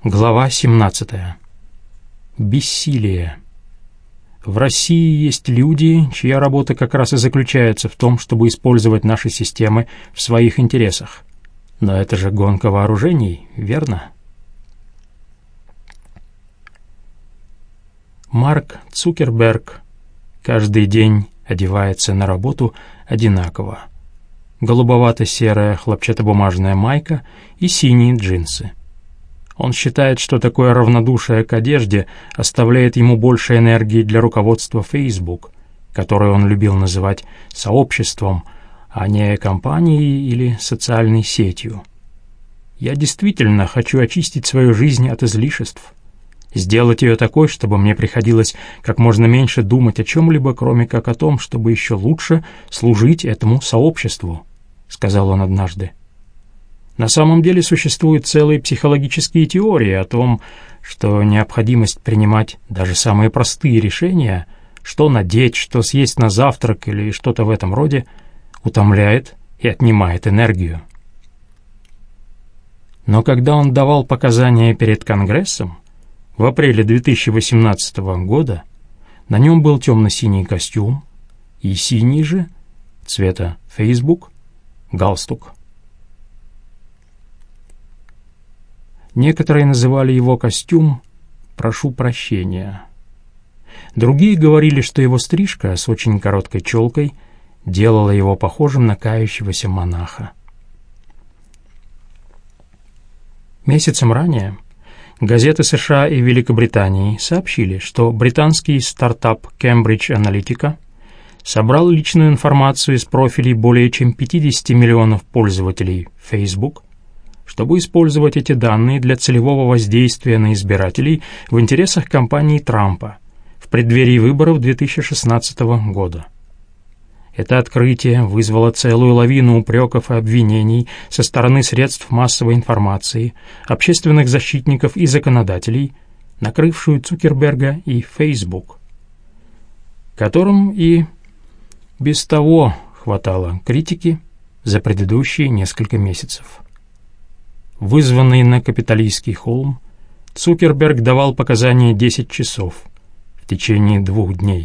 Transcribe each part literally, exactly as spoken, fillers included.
Глава семнадцатая. Бессилие. В России есть люди, чья работа как раз и заключается в том, чтобы использовать наши системы в своих интересах. Но это же гонка вооружений, верно? Марк Цукерберг каждый день одевается на работу одинаково. Голубовато-серая хлопчатобумажная майка и синие джинсы. Он считает, что такое равнодушие к одежде оставляет ему больше энергии для руководства Facebook, которое он любил называть сообществом, а не компанией или социальной сетью. «Я действительно хочу очистить свою жизнь от излишеств, сделать ее такой, чтобы мне приходилось как можно меньше думать о чем-либо, кроме как о том, чтобы еще лучше служить этому сообществу», — сказал он однажды. На самом деле существуют целые психологические теории о том, что необходимость принимать даже самые простые решения, что надеть, что съесть на завтрак или что-то в этом роде, утомляет и отнимает энергию. Но когда он давал показания перед Конгрессом в апреле две тысячи восемнадцатого года, на нем был темно-синий костюм и синий же, цвета Facebook, галстук. Некоторые называли его костюм «прошу прощения». Другие говорили, что его стрижка с очень короткой челкой делала его похожим на кающегося монаха. Месяцем ранее газеты США и Великобритании сообщили, что британский стартап Cambridge Analytica собрал личную информацию из профилей более чем пятидесяти миллионов пользователей Facebook, чтобы использовать эти данные для целевого воздействия на избирателей в интересах кампании Трампа в преддверии выборов две тысячи шестнадцатого года. Это открытие вызвало целую лавину упреков и обвинений со стороны средств массовой информации, общественных защитников и законодателей, накрывшую Цукерберга и Facebook, которым и без того хватало критики за предыдущие несколько месяцев. Вызванный на Капитолийский холм, Цукерберг давал показания десять часов в течение двух дней.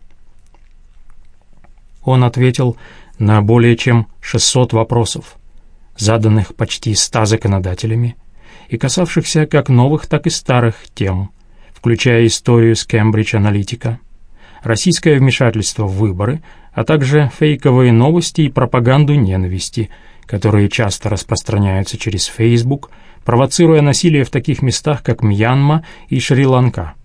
Он ответил на более чем шестьсот вопросов, заданных почти ста законодателями и касавшихся как новых, так и старых тем, включая историю с Cambridge Analytica, российское вмешательство в выборы, а также фейковые новости и пропаганду ненависти, которые часто распространяются через Facebook, провоцируя насилие в таких местах, как Мьянма и Шри-Ланка.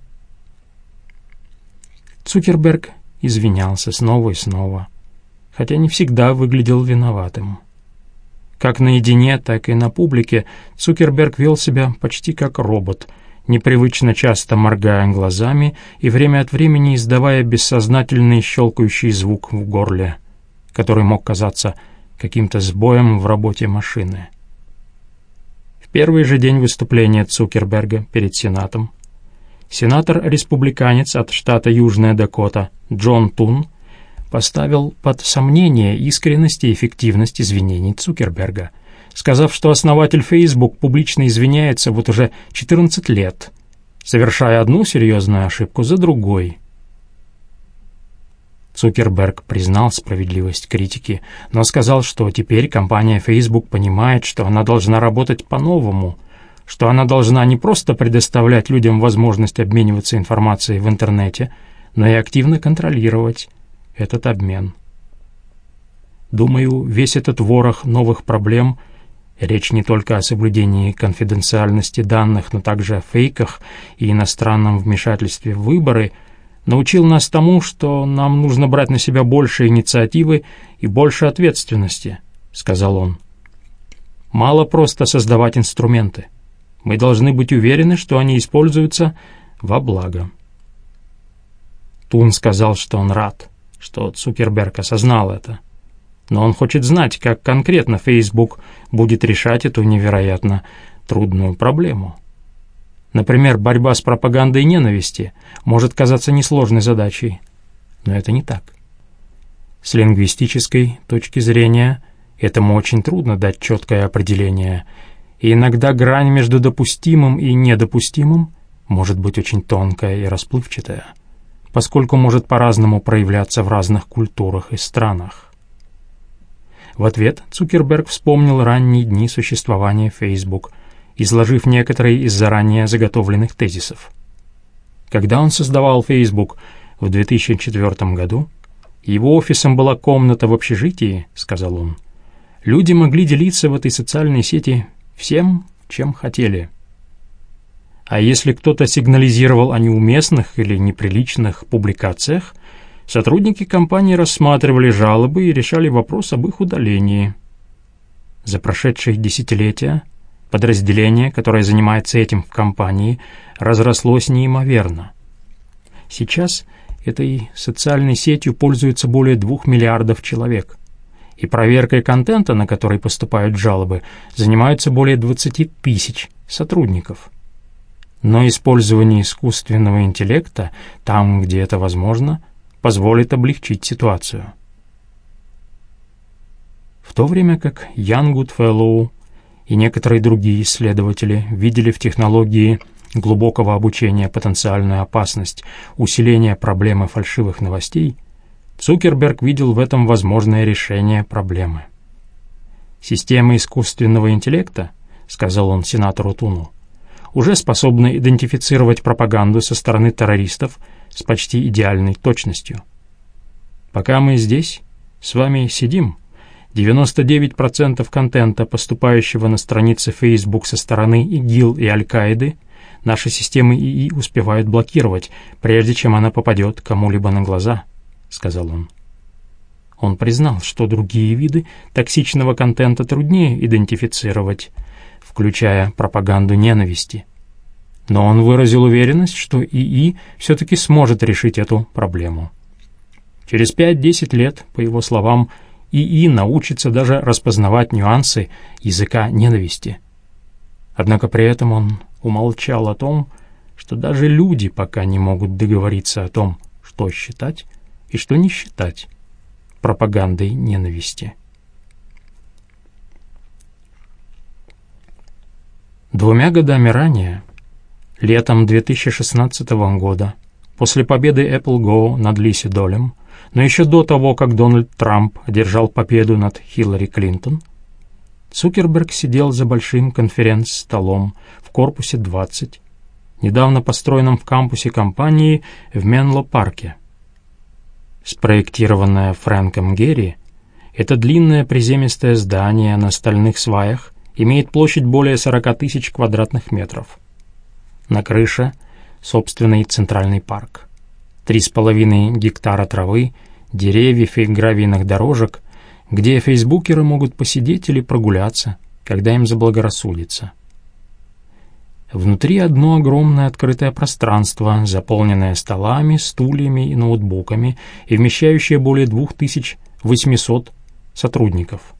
Цукерберг извинялся снова и снова, хотя не всегда выглядел виноватым. Как наедине, так и на публике Цукерберг вел себя почти как робот, непривычно часто моргая глазами и время от времени издавая бессознательный щелкающий звук в горле, который мог казаться каким-то сбоем в работе машины. В первый же день выступления Цукерберга перед Сенатом сенатор-республиканец от штата Южная Дакота Джон Тун поставил под сомнение искренность и эффективность извинений Цукерберга, сказав, что основатель Facebook публично извиняется вот уже четырнадцать лет, совершая одну серьезную ошибку за другой. Цукерберг признал справедливость критики, но сказал, что теперь компания Facebook понимает, что она должна работать по-новому, что она должна не просто предоставлять людям возможность обмениваться информацией в интернете, но и активно контролировать этот обмен. Думаю, весь этот ворох новых проблем, речь не только о соблюдении конфиденциальности данных, но также о фейках и иностранном вмешательстве в выборы, научил нас тому, что нам нужно брать на себя больше инициативы и больше ответственности, — сказал он. Мало просто создавать инструменты. Мы должны быть уверены, что они используются во благо. Тун сказал, что он рад, что Цукерберг осознал это. Но он хочет знать, как конкретно Facebook будет решать эту невероятно трудную проблему. Например, борьба с пропагандой ненависти может казаться несложной задачей, но это не так. С лингвистической точки зрения этому очень трудно дать четкое определение, И иногда грань между допустимым и недопустимым может быть очень тонкая и расплывчатая, поскольку может по-разному проявляться в разных культурах и странах. В ответ Цукерберг вспомнил ранние дни существования Facebook, изложив некоторые из заранее заготовленных тезисов. Когда он создавал Facebook в две тысячи четвёртом году, его офисом была комната в общежитии, сказал он. Люди могли делиться в этой социальной сети всем, чем хотели. А если кто-то сигнализировал о неуместных или неприличных публикациях, сотрудники компании рассматривали жалобы и решали вопрос об их удалении. За прошедшие десятилетия подразделение, которое занимается этим в компании, разрослось неимоверно. Сейчас этой социальной сетью пользуются более двух миллиардов человек, и проверкой контента, на который поступают жалобы, занимаются более двадцати тысяч сотрудников. Но использование искусственного интеллекта, там, где это возможно, позволит облегчить ситуацию. В то время как Ян Гудфеллоу и некоторые другие исследователи видели в технологии глубокого обучения потенциальную опасность усиления проблемы фальшивых новостей, Цукерберг видел в этом возможное решение проблемы. «Системы искусственного интеллекта, — сказал он сенатору Туну, — уже способны идентифицировать пропаганду со стороны террористов с почти идеальной точностью. Пока мы здесь с вами сидим, девяносто девять процентов контента, поступающего на страницы Facebook со стороны ИГИЛ и Аль-Каиды, наши системы ИИ успевают блокировать, прежде чем она попадет кому-либо на глаза», — сказал он. Он признал, что другие виды токсичного контента труднее идентифицировать, включая пропаганду ненависти. Но он выразил уверенность, что ИИ все-таки сможет решить эту проблему. Через пять-десять лет, по его словам, ИИ научится даже распознавать нюансы языка ненависти. Однако при этом он умолчал о том, что даже люди пока не могут договориться о том, что считать и что не считать пропагандой ненависти. Двумя годами ранее, летом две тысячи шестнадцатого года, после победы Apple Go над Лиси Долем, но еще до того, как Дональд Трамп одержал победу над Хиллари Клинтон, Цукерберг сидел за большим конференц-столом в корпусе двадцать, недавно построенном в кампусе компании в Менло-парке. Спроектированное Фрэнком Герри, это длинное приземистое здание на стальных сваях имеет площадь более сорока тысяч квадратных метров. На крыше собственный центральный парк. Три с половиной гектара травы, деревьев и гравийных дорожек, где фейсбукеры могут посидеть или прогуляться, когда им заблагорассудится. Внутри одно огромное открытое пространство, заполненное столами, стульями и ноутбуками и вмещающее более двух тысяч восьмисот сотрудников.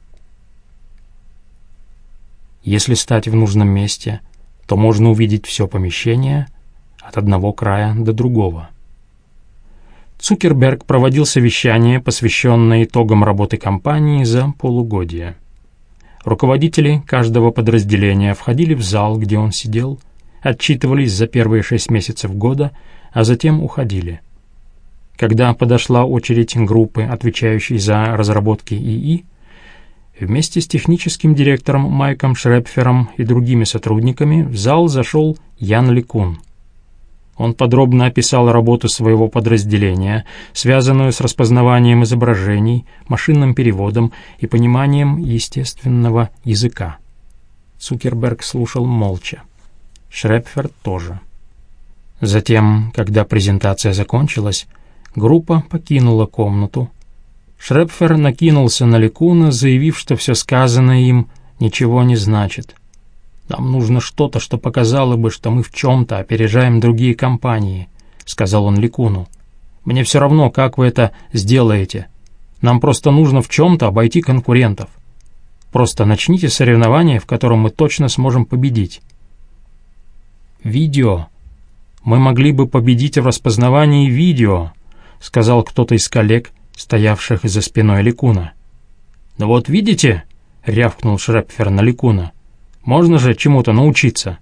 Если стать в нужном месте, то можно увидеть все помещение от одного края до другого. Цукерберг проводил совещание, посвященное итогам работы компании за полугодие. Руководители каждого подразделения входили в зал, где он сидел, отчитывались за первые шесть месяцев года, а затем уходили. Когда подошла очередь группы, отвечающей за разработки ИИ, вместе с техническим директором Майком Шрепфером и другими сотрудниками в зал зашел Ян Ликун. Он подробно описал работу своего подразделения, связанную с распознаванием изображений, машинным переводом и пониманием естественного языка. Цукерберг слушал молча. Шрепфер тоже. Затем, когда презентация закончилась, группа покинула комнату. Шрепфер накинулся на Ликуна, заявив, что все сказанное им ничего не значит. «Нам нужно что-то, что показало бы, что мы в чем-то опережаем другие компании», — сказал он Ликуну. «Мне все равно, как вы это сделаете. Нам просто нужно в чем-то обойти конкурентов. Просто начните соревнование, в котором мы точно сможем победить». «Видео. Мы могли бы победить в распознавании видео», — сказал кто-то из коллег, стоявших за спиной Ликуна. «Ну вот видите», — рявкнул Шрепфер на Ликуна, Можно же чему-то научиться.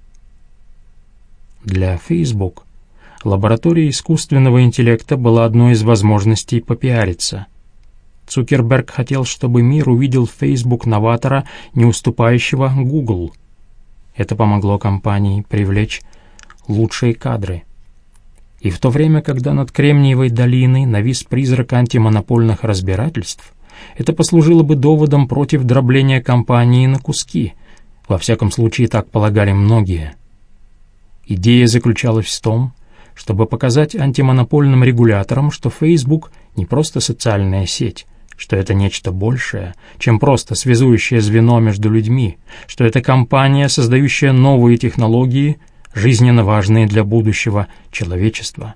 Для Facebook лаборатория искусственного интеллекта была одной из возможностей попиариться. Цукерберг хотел, чтобы мир увидел в Facebook новатора, не уступающего Google. Это помогло компании привлечь лучшие кадры. И в то время, когда над Кремниевой долиной навис призрак антимонопольных разбирательств, это послужило бы доводом против дробления компании на куски. Во всяком случае, так полагали многие. Идея заключалась в том, чтобы показать антимонопольным регуляторам, что Facebook не просто социальная сеть, что это нечто большее, чем просто связующее звено между людьми, что это компания, создающая новые технологии, жизненно важные для будущего человечества.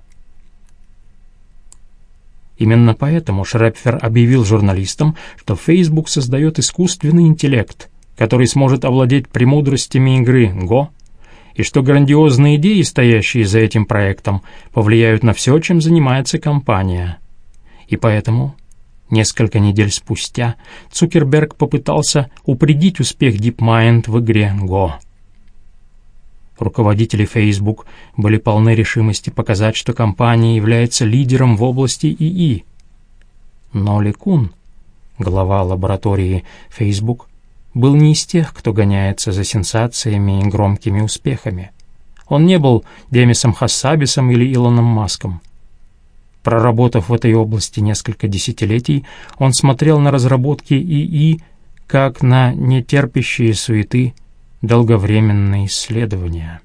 Именно поэтому Шрепфер объявил журналистам, что Facebook создает искусственный интеллект, который сможет овладеть премудростями игры Го, и что грандиозные идеи, стоящие за этим проектом, повлияют на все, чем занимается компания. И поэтому, несколько недель спустя, Цукерберг попытался упредить успех DeepMind в игре Го. Руководители Facebook были полны решимости показать, что компания является лидером в области ИИ. Но Ли Кун, глава лаборатории Facebook, был не из тех, кто гоняется за сенсациями и громкими успехами. Он не был Демисом Хассабисом или Илоном Маском. Проработав в этой области несколько десятилетий, он смотрел на разработки ИИ как на нетерпящие суеты долговременные исследования.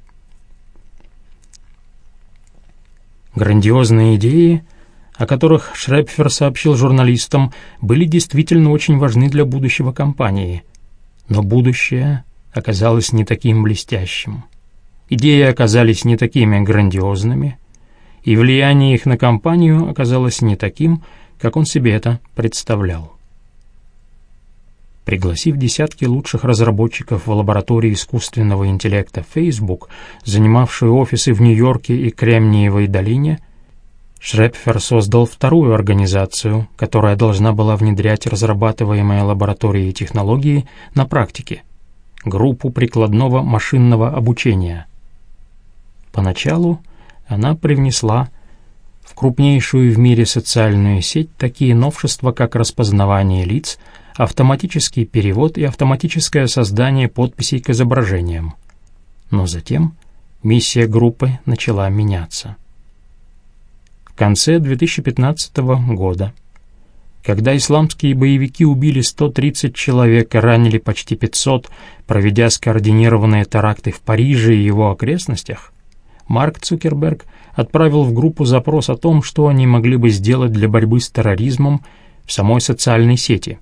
Грандиозные идеи, о которых Шрепфер сообщил журналистам, были действительно очень важны для будущего компании. Но будущее оказалось не таким блестящим. Идеи оказались не такими грандиозными, и влияние их на компанию оказалось не таким, как он себе это представлял. Пригласив десятки лучших разработчиков в лаборатории искусственного интеллекта Facebook, занимавшую офисы в Нью-Йорке и Кремниевой долине, Шрепфер создал вторую организацию, которая должна была внедрять разрабатываемые лабораторией технологии на практике — группу прикладного машинного обучения. Поначалу она привнесла в крупнейшую в мире социальную сеть такие новшества, как распознавание лиц, автоматический перевод и автоматическое создание подписей к изображениям. Но затем миссия группы начала меняться. В конце две тысячи пятнадцатого года, когда исламские боевики убили сто тридцать человек и ранили почти пятьсот, проведя скоординированные теракты в Париже и его окрестностях, Марк Цукерберг отправил в группу запрос о том, что они могли бы сделать для борьбы с терроризмом в самой социальной сети.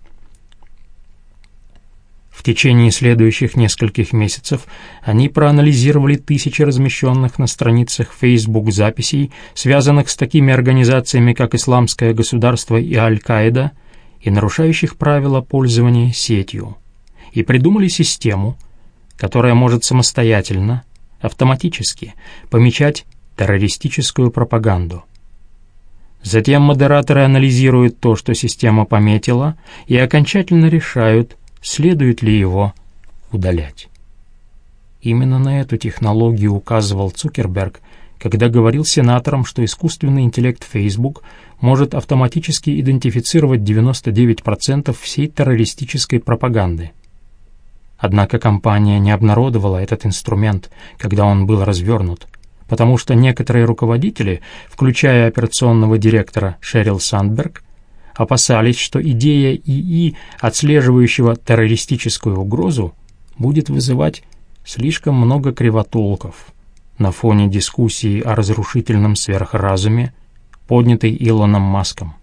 В течение следующих нескольких месяцев они проанализировали тысячи размещенных на страницах Facebook записей, связанных с такими организациями, как Исламское государство и Аль-Каида, и нарушающих правила пользования сетью, и придумали систему, которая может самостоятельно, автоматически помечать террористическую пропаганду. Затем модераторы анализируют то, что система пометила, и окончательно решают, следует ли его удалять. Именно на эту технологию указывал Цукерберг, когда говорил сенаторам, что искусственный интеллект Facebook может автоматически идентифицировать девяносто девять процентов всей террористической пропаганды. Однако компания не обнародовала этот инструмент, когда он был развернут, потому что некоторые руководители, включая операционного директора Шерил Сандберг, опасались, что идея ИИ, отслеживающего террористическую угрозу, будет вызывать слишком много кривотолков на фоне дискуссии о разрушительном сверхразуме, поднятой Илоном Маском.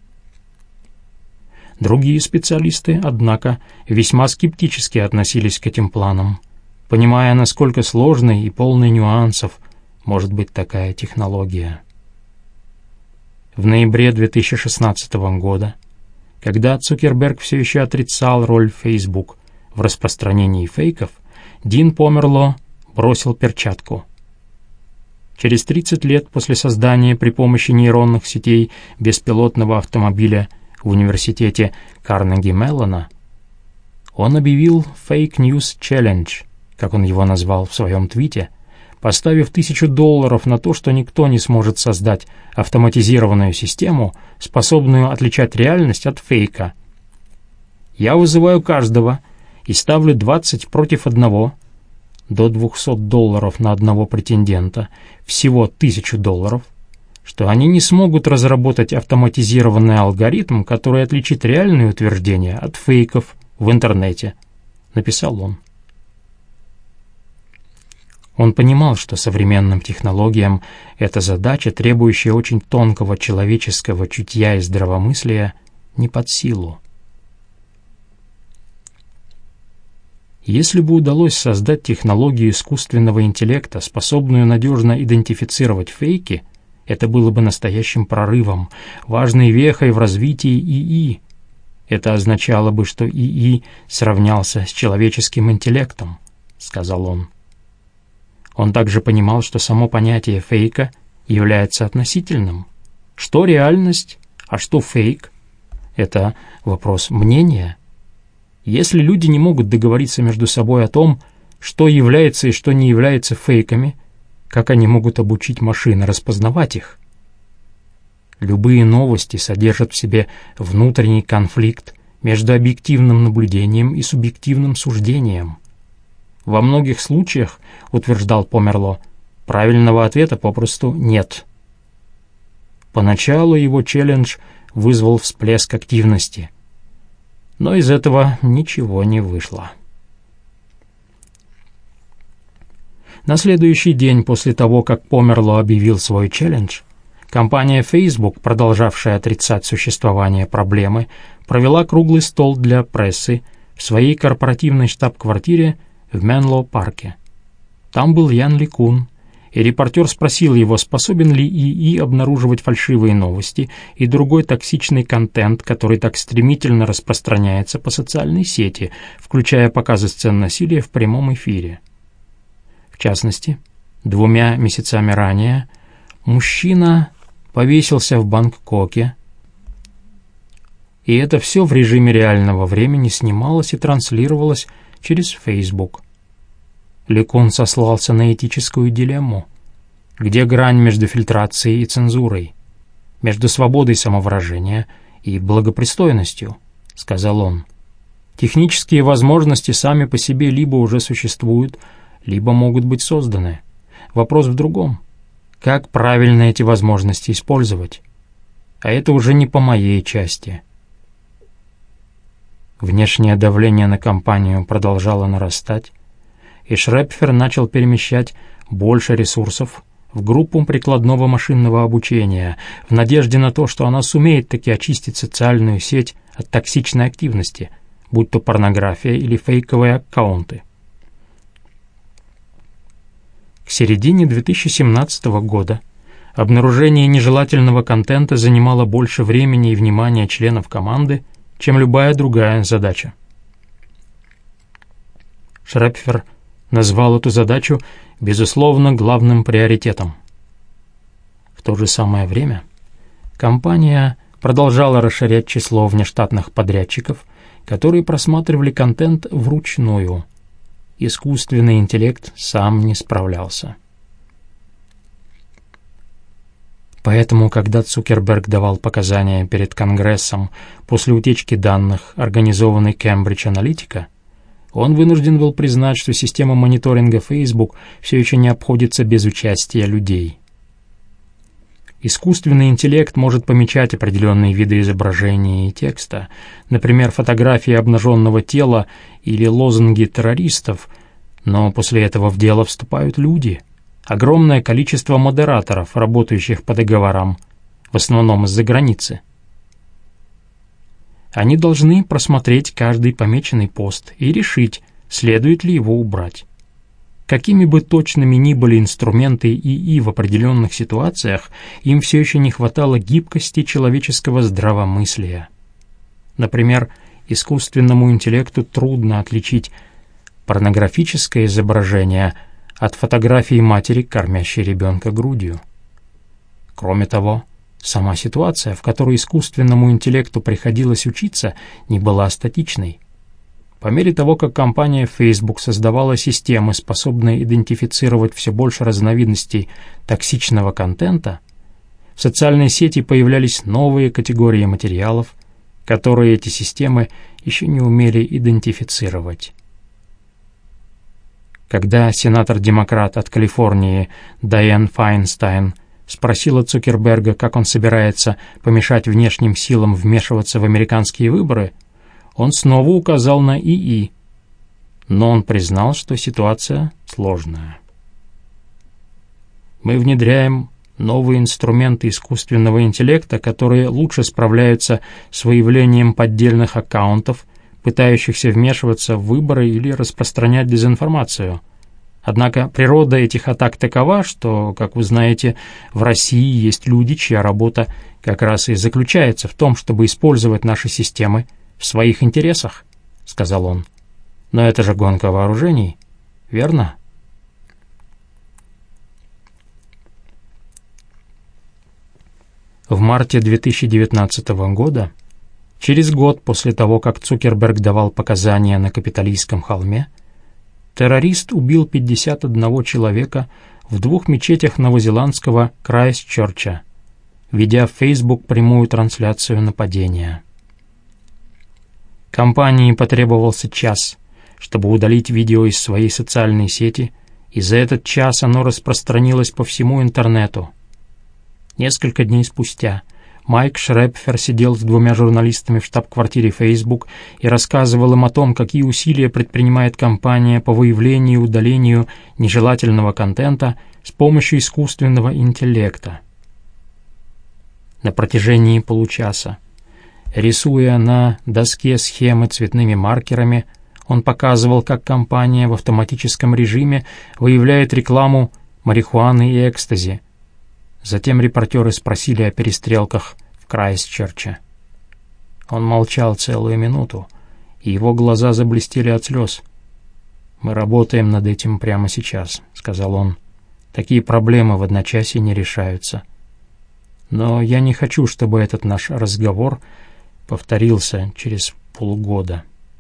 Другие специалисты, однако, весьма скептически относились к этим планам, понимая, насколько сложной и полной нюансов может быть такая технология. В ноябре две тысячи шестнадцатого года, когда Цукерберг все еще отрицал роль Facebook в распространении фейков, Дин Померло бросил перчатку. Через тридцать лет после создания при помощи нейронных сетей беспилотного автомобиля в университете Карнеги-Меллона Он объявил Fake News Challenge, как он его назвал в своем твите, поставив тысячу долларов на то, что никто не сможет создать автоматизированную систему, способную отличать реальность от фейка. «Я вызываю каждого и ставлю двадцать против одного, до двухсот долларов на одного претендента, всего тысячу долларов, что они не смогут разработать автоматизированный алгоритм, который отличит реальные утверждения от фейков в интернете», — написал он. Он понимал, что современным технологиям эта задача, требующая очень тонкого человеческого чутья и здравомыслия, не под силу. Если бы удалось создать технологию искусственного интеллекта, способную надежно идентифицировать фейки, это было бы настоящим прорывом, важной вехой в развитии ИИ. Это означало бы, что ИИ сравнялся с человеческим интеллектом, сказал он. Он также понимал, что само понятие фейка является относительным. Что реальность, а что фейк? Это вопрос мнения. Если люди не могут договориться между собой о том, что является и что не является фейками, как они могут обучить машины распознавать их? Любые новости содержат в себе внутренний конфликт между объективным наблюдением и субъективным суждением. Во многих случаях, утверждал Померло, правильного ответа попросту нет. Поначалу его челлендж вызвал всплеск активности, но из этого ничего не вышло. На следующий день после того, как Померло объявил свой челлендж, компания Facebook, продолжавшая отрицать существование проблемы, провела круглый стол для прессы в своей корпоративной штаб-квартире в Менло-парке. Там был Ян Ли-Кун, и репортер спросил его, способен ли ИИ обнаруживать фальшивые новости и другой токсичный контент, который так стремительно распространяется по социальной сети, включая показы сцен насилия в прямом эфире. В частности, двумя месяцами ранее мужчина повесился в Бангкоке, и это все в режиме реального времени снималось и транслировалось через Facebook. Ли-Кун сослался на этическую дилемму. Где грань между фильтрацией и цензурой? Между свободой самовыражения и благопристойностью, сказал он. Технические возможности сами по себе либо уже существуют, либо могут быть созданы. Вопрос в другом. Как правильно эти возможности использовать? А это уже не по моей части. Внешнее давление на компанию продолжало нарастать, и Шрепфер начал перемещать больше ресурсов в группу прикладного машинного обучения в надежде на то, что она сумеет таки очистить социальную сеть от токсичной активности, будь то порнография или фейковые аккаунты. К середине две тысячи семнадцатого года обнаружение нежелательного контента занимало больше времени и внимания членов команды, чем любая другая задача. Шрепфер назвал эту задачу, безусловно, главным приоритетом. В то же самое время компания продолжала расширять число внештатных подрядчиков, которые просматривали контент вручную. Искусственный интеллект сам не справлялся. Поэтому, когда Цукерберг давал показания перед Конгрессом после утечки данных, организованной Cambridge Analytica, он вынужден был признать, что система мониторинга Facebook все еще не обходится без участия людей. Искусственный интеллект может помечать определенные виды изображения и текста, например, фотографии обнаженного тела или лозунги террористов, но после этого в дело вступают люди. Огромное количество модераторов, работающих по договорам, в основном из-за границы. Они должны просмотреть каждый помеченный пост и решить, следует ли его убрать. Какими бы точными ни были инструменты ИИ в определенных ситуациях, им все еще не хватало гибкости человеческого здравомыслия. Например, искусственному интеллекту трудно отличить порнографическое изображение от фотографии матери, кормящей ребенка грудью. Кроме того, сама ситуация, в которой искусственному интеллекту приходилось учиться, не была статичной. По мере того, как компания Facebook создавала системы, способные идентифицировать все больше разновидностей токсичного контента, в социальной сети появлялись новые категории материалов, которые эти системы еще не умели идентифицировать. Когда сенатор-демократ от Калифорнии Дайанн Файнстайн спросила Цукерберга, как он собирается помешать внешним силам вмешиваться в американские выборы, он снова указал на ИИ, но он признал, что ситуация сложная. Мы внедряем новые инструменты искусственного интеллекта, которые лучше справляются с выявлением поддельных аккаунтов, пытающихся вмешиваться в выборы или распространять дезинформацию. Однако природа этих атак такова, что, как вы знаете, в России есть люди, чья работа как раз и заключается в том, чтобы использовать наши системы в своих интересах, — сказал он. Но это же гонка вооружений, верно? В марте две тысячи девятнадцатого года, через год после того, как Цукерберг давал показания на Капитолийском холме, террорист убил пятьдесят одного человека в двух мечетях новозеландского Крайстчерча, ведя в Facebook прямую трансляцию нападения. Компании потребовался час, чтобы удалить видео из своей социальной сети, и за этот час оно распространилось по всему интернету. Несколько дней спустя Майк Шрепфер сидел с двумя журналистами в штаб-квартире Facebook и рассказывал им о том, какие усилия предпринимает компания по выявлению и удалению нежелательного контента с помощью искусственного интеллекта. На протяжении получаса, рисуя на доске схемы цветными маркерами, он показывал, как компания в автоматическом режиме выявляет рекламу марихуаны и экстази. Затем репортеры спросили о перестрелках в Крайстчерче. Он молчал целую минуту, и его глаза заблестели от слез. «Мы работаем над этим прямо сейчас», — сказал он. «Такие проблемы в одночасье не решаются. Но я не хочу, чтобы этот наш разговор повторился через полгода».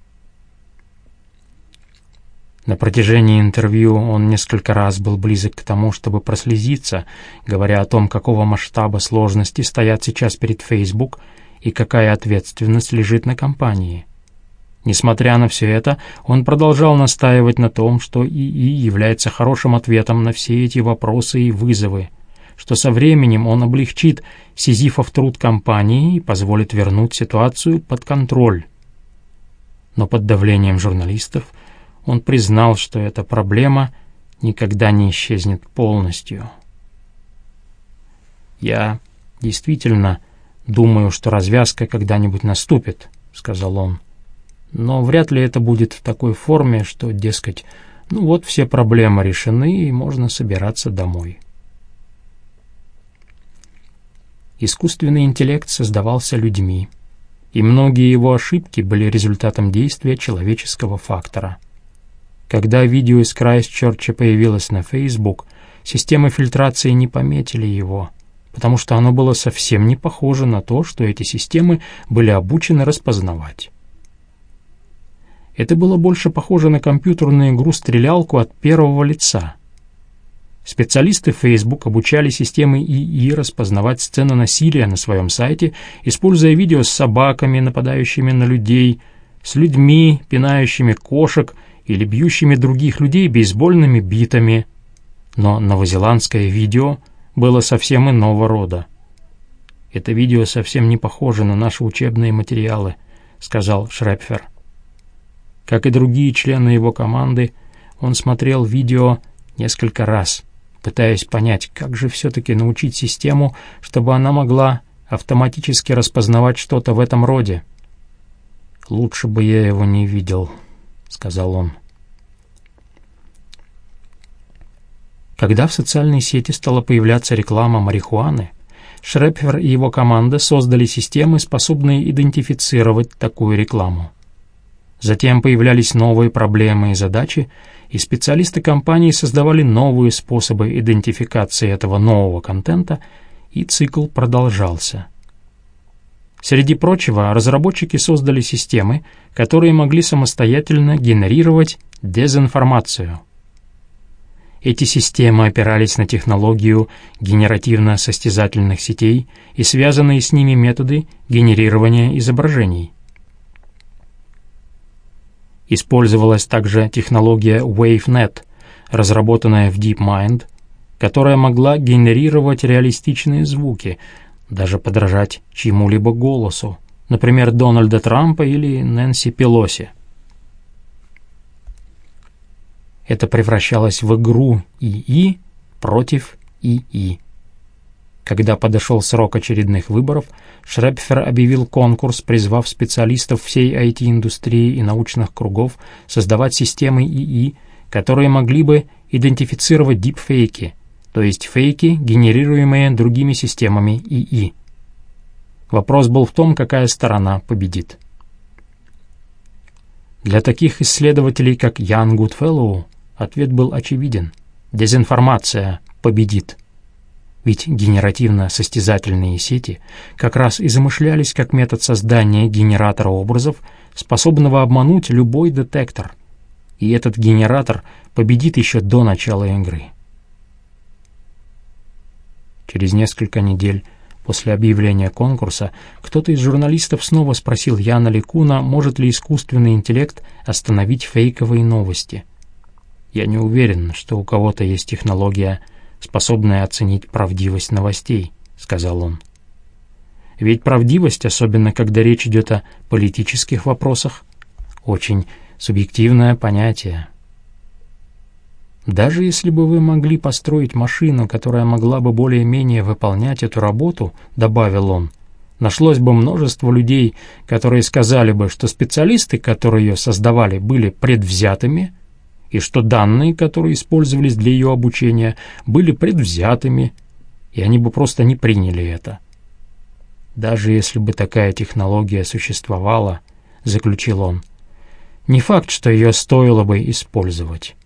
На протяжении интервью он несколько раз был близок к тому, чтобы прослезиться, говоря о том, какого масштаба сложности стоят сейчас перед Facebook и какая ответственность лежит на компании. Несмотря на все это, он продолжал настаивать на том, что ИИ является хорошим ответом на все эти вопросы и вызовы, что со временем он облегчит сизифов труд компании и позволит вернуть ситуацию под контроль. Но под давлением журналистов он признал, что эта проблема никогда не исчезнет полностью. «Я действительно думаю, что развязка когда-нибудь наступит», — сказал он. «Но вряд ли это будет в такой форме, что, дескать, ну вот все проблемы решены и можно собираться домой». Искусственный интеллект создавался людьми, и многие его ошибки были результатом действия человеческого фактора. Когда видео из Крайстчерча появилось на Facebook, системы фильтрации не пометили его, потому что оно было совсем не похоже на то, что эти системы были обучены распознавать. Это было больше похоже на компьютерную игру-стрелялку от первого лица. Специалисты Facebook обучали системы ИИ распознавать сцены насилия на своем сайте, используя видео с собаками, нападающими на людей, с людьми, пинающими кошек, или бьющими других людей бейсбольными битами. Но новозеландское видео было совсем иного рода. «Это видео совсем не похоже на наши учебные материалы», — сказал Шрепфер. Как и другие члены его команды, он смотрел видео несколько раз, пытаясь понять, как же все-таки научить систему, чтобы она могла автоматически распознавать что-то в этом роде. «Лучше бы я его не видел», — сказал он. Когда в социальной сети стала появляться реклама марихуаны, Шрепфер и его команда создали системы, способные идентифицировать такую рекламу. Затем появлялись новые проблемы и задачи, и специалисты компании создавали новые способы идентификации этого нового контента, и цикл продолжался. Среди прочего, разработчики создали системы, которые могли самостоятельно генерировать дезинформацию. Эти системы опирались на технологию генеративно-состязательных сетей и связанные с ними методы генерирования изображений. Использовалась также технология WaveNet, разработанная в DeepMind, которая могла генерировать реалистичные звуки, даже подражать чьему-либо голосу, например, Дональда Трампа или Нэнси Пелоси. Это превращалось в игру ИИ против ИИ. Когда подошел срок очередных выборов, Шрепфер объявил конкурс, призвав специалистов всей ай ти-индустрии и научных кругов создавать системы ИИ, которые могли бы идентифицировать дипфейки, то есть фейки, генерируемые другими системами ИИ. Вопрос был в том, какая сторона победит. Для таких исследователей, как Ян Гудфеллоу, ответ был очевиден. Дезинформация победит. Ведь генеративно-состязательные сети как раз и замышлялись как метод создания генератора образов, способного обмануть любой детектор. И этот генератор победит еще до начала игры. Через несколько недель после объявления конкурса кто-то из журналистов снова спросил Яна Ликуна, может ли искусственный интеллект остановить фейковые новости. «Я не уверен, что у кого-то есть технология, способная оценить правдивость новостей», — сказал он. Ведь правдивость, особенно когда речь идет о политических вопросах, очень субъективное понятие. Даже если бы вы могли построить машину, которая могла бы более-менее выполнять эту работу, добавил он, нашлось бы множество людей, которые сказали бы, что специалисты, которые ее создавали, были предвзятыми, и что данные, которые использовались для ее обучения, были предвзятыми, и они бы просто не приняли это. Даже если бы такая технология существовала, заключил он, не факт, что ее стоило бы использовать.